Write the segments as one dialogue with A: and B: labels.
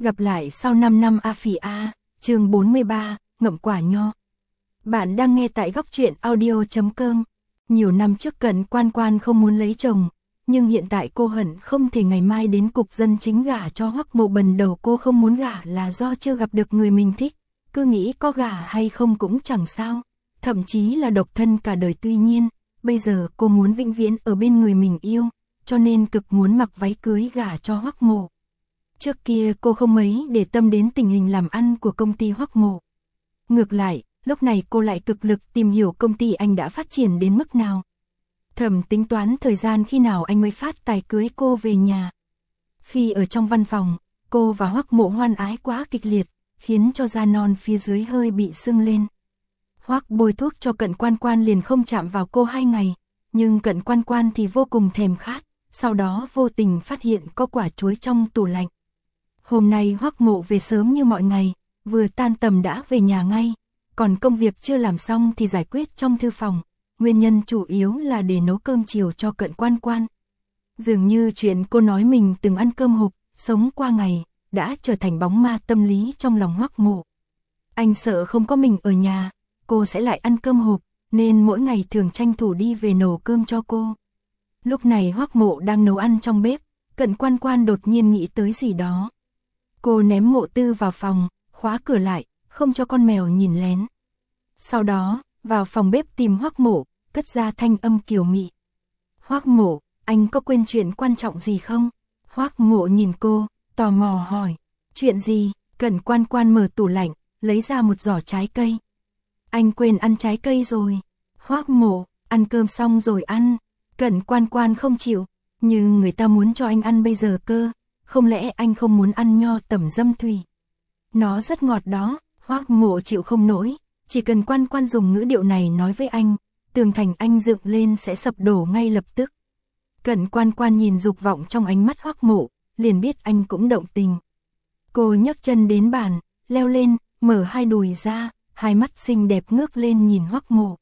A: Gặp lại sau 5 năm A Phỉ A, chương 43, ngậm quả nho. Bạn đang nghe tại góc truyện audio.com. Nhiều năm trước Cận Quan Quan không muốn lấy chồng, nhưng hiện tại cô hận không thể ngày mai đến cục dân chính gả cho Hoắc Mộ. Bần đầu cô không muốn gả là do chưa gặp được người mình thích, cứ nghĩ có gả hay không cũng chẳng sao, thậm chí là độc thân cả đời. Tuy nhiên, bây giờ cô muốn vĩnh viễn ở bên người mình yêu, cho nên cực muốn mặc váy cưới gả cho Hoắc Mộ. Trước kia cô không mấy để tâm đến tình hình làm ăn của công ty Hoắc Mộ. Ngược lại, lúc này cô lại cực lực tìm hiểu công ty anh đã phát triển đến mức nào. Thầm tính toán thời gian khi nào anh mới phát tài cưới cô về nhà. Khi ở trong văn phòng, cô và Hoắc Mộ hoan ái quá kịch liệt, khiến cho da non phía dưới hơi bị sưng lên. Hoắc bôi thuốc cho Cận Quan Quan liền không chạm vào cô 2 ngày, nhưng Cận Quan Quan thì vô cùng thèm khát, sau đó vô tình phát hiện có quả chuối trong tủ lạnh. Hôm nay Hoắc Mộ về sớm như mọi ngày, vừa tan tầm đã về nhà ngay, còn công việc chưa làm xong thì giải quyết trong thư phòng, nguyên nhân chủ yếu là để nấu cơm chiều cho Cận Quan Quan. Dường như chuyện cô nói mình từng ăn cơm hộp, sống qua ngày, đã trở thành bóng ma tâm lý trong lòng Hoắc Mộ. Anh sợ không có mình ở nhà, cô sẽ lại ăn cơm hộp, nên mỗi ngày thường tranh thủ đi về nấu cơm cho cô. Lúc này Hoắc Mộ đang nấu ăn trong bếp, Cận Quan Quan đột nhiên nghĩ tới gì đó. Cô ném Mộ Tư vào phòng, khóa cửa lại, không cho con mèo nhìn lén. Sau đó, vào phòng bếp tìm Hoắc Mộ, cất ra thanh âm kiều mị. Hoắc Mộ, anh có quên chuyện quan trọng gì không? Hoắc Mộ nhìn cô, tò mò hỏi. Chuyện gì? Cận Quan Quan mở tủ lạnh, lấy ra một giỏ trái cây. Anh quên ăn trái cây rồi. Hoắc Mộ, ăn cơm xong rồi ăn. Cận Quan Quan không chịu, nhưng người ta muốn cho anh ăn bây giờ cơ. Không lẽ anh không muốn ăn nho tẩm dâm thủy? Nó rất ngọt đó. Hoắc Mộ chịu không nổi, chỉ cần Quan Quan dùng ngữ điệu này nói với anh, tường thành anh dựng lên sẽ sập đổ ngay lập tức. Cận Quan Quan nhìn dục vọng trong ánh mắt Hoắc Mộ, liền biết anh cũng động tình. Cô nhấc chân đến bàn, leo lên, mở hai đùi ra, hai mắt xinh đẹp ngước lên nhìn Hoắc Mộ.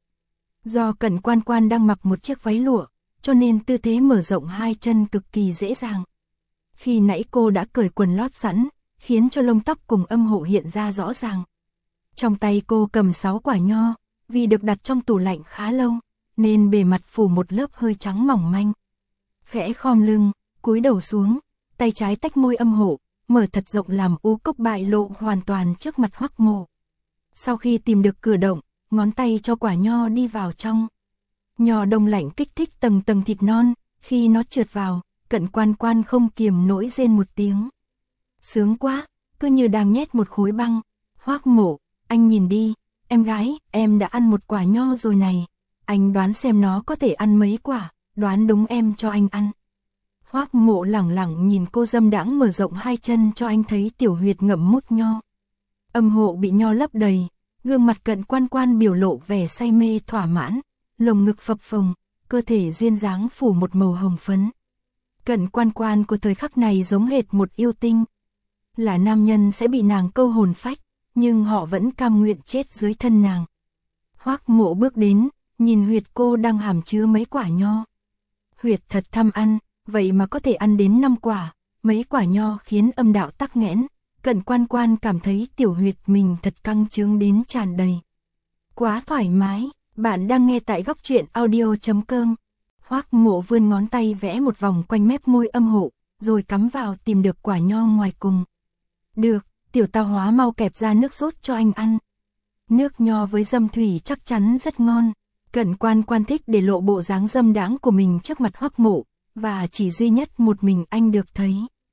A: Do Cận Quan Quan đang mặc một chiếc váy lụa, cho nên tư thế mở rộng hai chân cực kỳ dễ dàng. Khi nãy cô đã cởi quần lót sẵn, khiến cho lông tóc cùng âm hộ hiện ra rõ ràng. Trong tay cô cầm 6 quả nho, vì được đặt trong tủ lạnh khá lâu, nên bề mặt phủ một lớp hơi trắng mỏng manh. Khẽ khom lưng, cúi đầu xuống, tay trái tách môi âm hộ, mở thật rộng làm u cốc bại lộ hoàn toàn trước mặt Hoắc Mộ. Sau khi tìm được cửa động, ngón tay cho quả nho đi vào trong. Nho đông lạnh kích thích tầng tầng thịt non, khi nó trượt vào, Cận Quan Quan không kiềm nổi rên một tiếng. Sướng quá, cứ như đang nhét một khối băng. Hoắc Mộ, anh nhìn đi, em gái, em đã ăn một quả nho rồi này. Anh đoán xem nó có thể ăn mấy quả, đoán đúng em cho anh ăn. Hoắc Mộ lẳng lặng nhìn cô dâm đãng mở rộng hai chân cho anh thấy tiểu huyệt ngậm mút nho. Âm hộ bị nho lấp đầy, gương mặt Cận Quan Quan biểu lộ vẻ say mê thỏa mãn, lồng ngực phập phồng, cơ thể duyên dáng phủ một màu hồng phấn. Cận Quan Quan của thời khắc này giống hệt một yêu tinh. Là nam nhân sẽ bị nàng câu hồn phách, nhưng họ vẫn cam nguyện chết dưới thân nàng. Hoắc Mộ bước đến, nhìn huyệt cô đang hàm chứa mấy quả nho. Huyệt thật tham ăn, vậy mà có thể ăn đến 5 quả, mấy quả nho khiến âm đạo tắc nghẽn. Cận Quan Quan cảm thấy tiểu huyệt mình thật căng trướng đến tràn đầy. Quá thoải mái, bạn đang nghe tại góc truyện audio.com. Hoắc Mộ vươn ngón tay vẽ một vòng quanh mép môi âm hộ, rồi cắm vào tìm được quả nho ngoài cùng. Được, tiểu tao hóa mau kẹp ra nước sốt cho anh ăn. Nước nho với dâm thủy chắc chắn rất ngon. Cận Quan Quan thích để lộ bộ dáng dâm đãng của mình trước mặt Hoắc Mộ, và chỉ duy nhất một mình anh được thấy.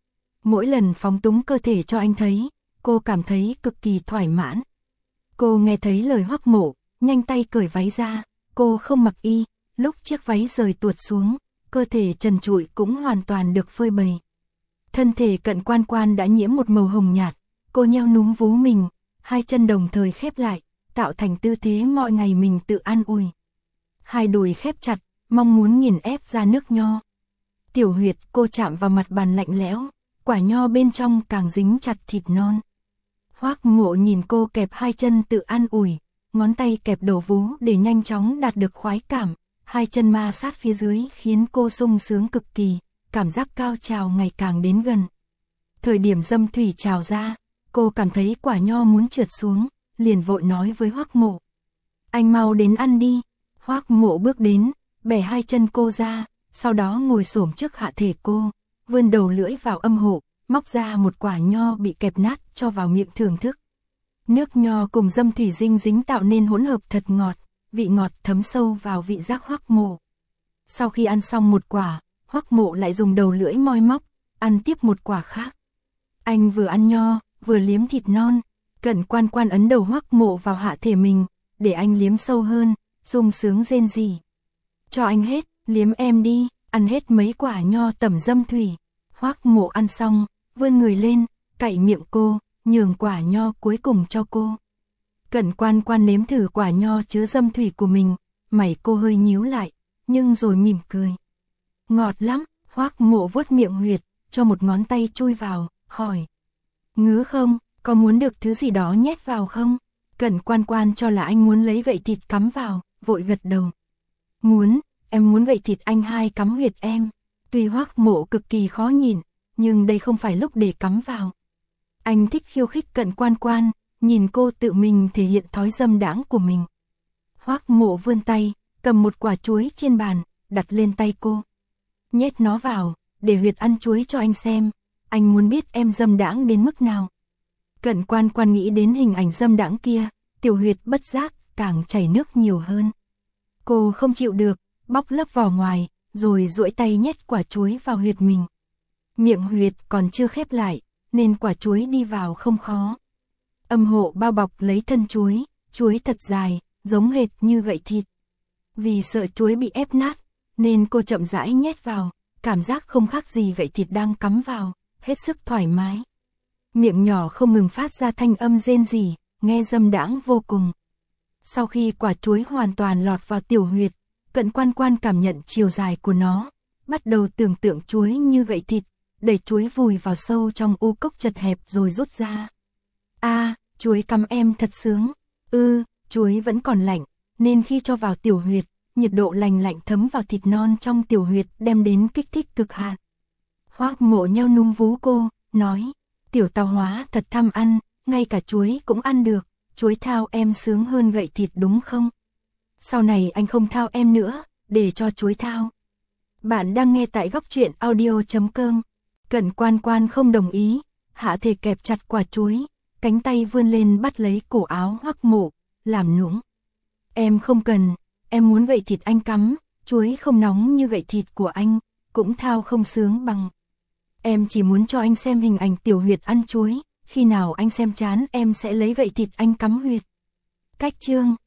A: Mỗi lần phóng túng cơ thể cho anh thấy, cô cảm thấy cực kỳ thoải mãn. Cô nghe thấy lời Hoắc Mộ, nhanh tay cởi váy ra, cô không mặc y, lúc chiếc váy rời tuột xuống, cơ thể trần trụi cũng hoàn toàn được phơi bày. Thân thể Cận Quan Quan đã nhiễm một màu hồng nhạt, cô nheo núm vú mình, hai chân đồng thời khép lại, tạo thành tư thế mọi ngày mình tự an ủi. Hai đùi khép chặt, mong muốn nghiền ép ra nước nho. Tiểu huyệt cô chạm vào mặt bàn lạnh lẽo, quả nho bên trong càng dính chặt thịt non. Hoắc Mộ nhìn cô kẹp hai chân tự an ủi, ngón tay kẹp đầu vú để nhanh chóng đạt được khoái cảm, hai chân ma sát phía dưới khiến cô sung sướng cực kỳ, cảm giác cao trào ngày càng đến gần. Thời điểm dâm thủy trào ra, cô cảm thấy quả nho muốn trượt xuống, liền vội nói với Hoắc Mộ. Anh mau đến ăn đi. Hoắc Mộ bước đến, bẻ hai chân cô ra, sau đó ngồi xổm trước hạ thể cô, vươn đầu lưỡi vào âm hộ, móc ra một quả nho bị kẹp nát cho vào miệng thưởng thức. Nước nho cùng dâm thủy dinh dính tạo nên hỗn hợp thật ngọt, vị ngọt thấm sâu vào vị giác Hoắc Mộ. Sau khi ăn xong một quả, Hoắc Mộ lại dùng đầu lưỡi moi móc, ăn tiếp một quả khác. Anh vừa ăn nho, vừa liếm thịt non. Cận Quan Quan ấn đầu Hoắc Mộ vào hạ thể mình, để anh liếm sâu hơn, sung sướng rên rỉ. Cho anh hết, liếm em đi, ăn hết mấy quả nho tẩm dâm thủy. Hoắc Mộ ăn xong, vươn người lên, cạy miệng cô, nhường quả nho cuối cùng cho cô. Cận Quan Quan nếm thử quả nho chứa dâm thủy của mình, mày cô hơi nhíu lại, nhưng rồi mỉm cười. Ngọt lắm. Hoắc Mộ vuốt miệng huyệt, cho một ngón tay chui vào, hỏi. Ngứa không, có muốn được thứ gì đó nhét vào không? Cận Quan Quan cho là anh muốn lấy gậy thịt cắm vào, vội gật đầu. Muốn, em muốn gậy thịt anh hai cắm huyệt em. Tuy Hoắc Mộ cực kỳ khó nhìn, nhưng đây không phải lúc để cắm vào. Anh thích khiêu khích Cận Quan Quan, nhìn cô tự mình thể hiện thói dâm đãng của mình. Hoắc Mộ vươn tay, cầm một quả chuối trên bàn, đặt lên tay cô. Nhét nó vào, để huyệt ăn chuối cho anh xem. Anh muốn biết em dâm đãng đến mức nào. Cận Quan Quan nghĩ đến hình ảnh dâm đãng kia, tiểu huyệt bất giác càng chảy nước nhiều hơn. Cô không chịu được, bóc lớp vỏ ngoài, rồi duỗi tay nhét quả chuối vào huyệt mình. Miệng huyệt còn chưa khép lại, nên quả chuối đi vào không khó. Âm hộ bao bọc lấy thân chuối thật dài, giống hệt như gậy thịt. Vì sợ chuối bị ép nát, nên cô chậm rãi nhét vào, cảm giác không khác gì gậy thịt đang cắm vào, hết sức thoải mái. Miệng nhỏ không ngừng phát ra thanh âm rên rỉ, nghe dâm đãng vô cùng. Sau khi quả chuối hoàn toàn lọt vào tiểu huyệt, Cận Quan Quan cảm nhận chiều dài của nó, bắt đầu tưởng tượng chuối như gậy thịt, đẩy chuối vùi vào sâu trong u cốc chật hẹp rồi rút ra. Chuối cắm em thật sướng. Chuối vẫn còn lạnh, nên khi cho vào tiểu huyệt, nhiệt độ lành lạnh thấm vào thịt non trong tiểu huyệt đem đến kích thích cực hạn. Hoắc Mộ nheo núm vú cô, nói, tiểu tao hóa thật tham ăn, ngay cả chuối cũng ăn được, chuối thao em sướng hơn gậy thịt đúng không? Sau này anh không thao em nữa, để cho chuối thao. Bạn đang nghe tại Góc Truyện Audio.com. Cận Quan Quan không đồng ý, hạ thể kẹp chặt quả chuối, cánh tay vươn lên bắt lấy cổ áo Hoắc Mộ, làm nũng. Em không cần, em muốn gậy thịt anh cắm, chuối không nóng như gậy thịt của anh, cũng thao không sướng bằng. Em chỉ muốn cho anh xem hình ảnh tiểu huyệt ăn chuối, khi nào anh xem chán em sẽ lấy gậy thịt anh cắm huyệt. Cách chương